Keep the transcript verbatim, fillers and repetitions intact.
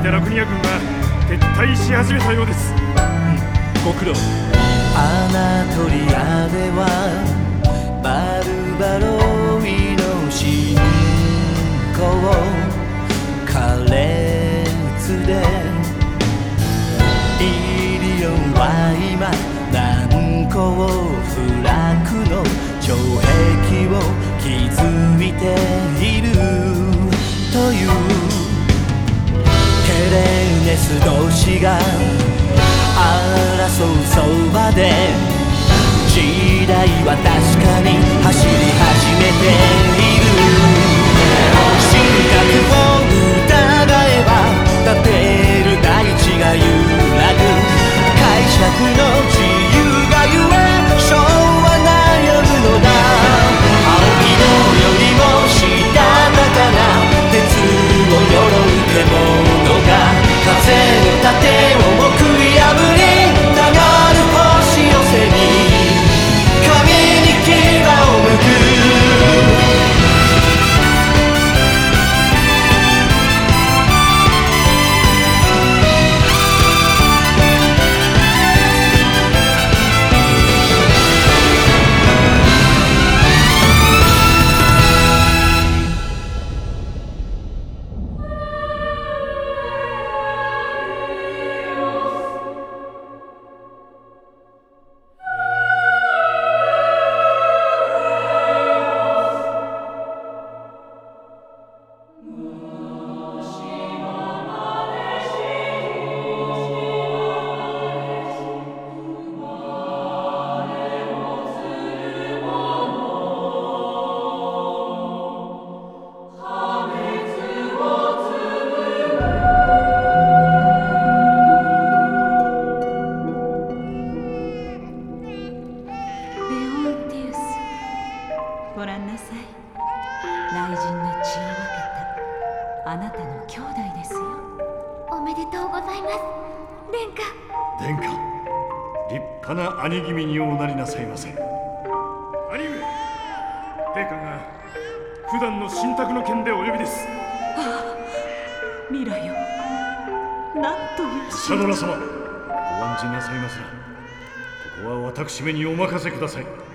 てラクニア軍が撤退し始めたようです。 ご苦労。 アナトリアではバルバロイの侵攻苛烈で、イリオンは今難攻不落の城壁を築いているという。ヘレネス同士が争うそばで、時代は確かに走り始めている。神格を疑えば立てる大地が揺らぐ。解釈の自由がゆえ昭和悩むのだ。青木のよりもしたたかな鉄を鎧獣が風の盾をも食い破り、流る星寄せに神に牙を向く。 ご覧なさい。雷神の血を分けたあなたの兄弟ですよ。 おめでとうございます、殿下。 殿下、立派な兄君におなりなさいませ。兄上、陛下が普段の神託の件でお呼びです。 ああ、ミラよ、なんというサドラ様、ご安心なさいますな。ここは私めにお任せください。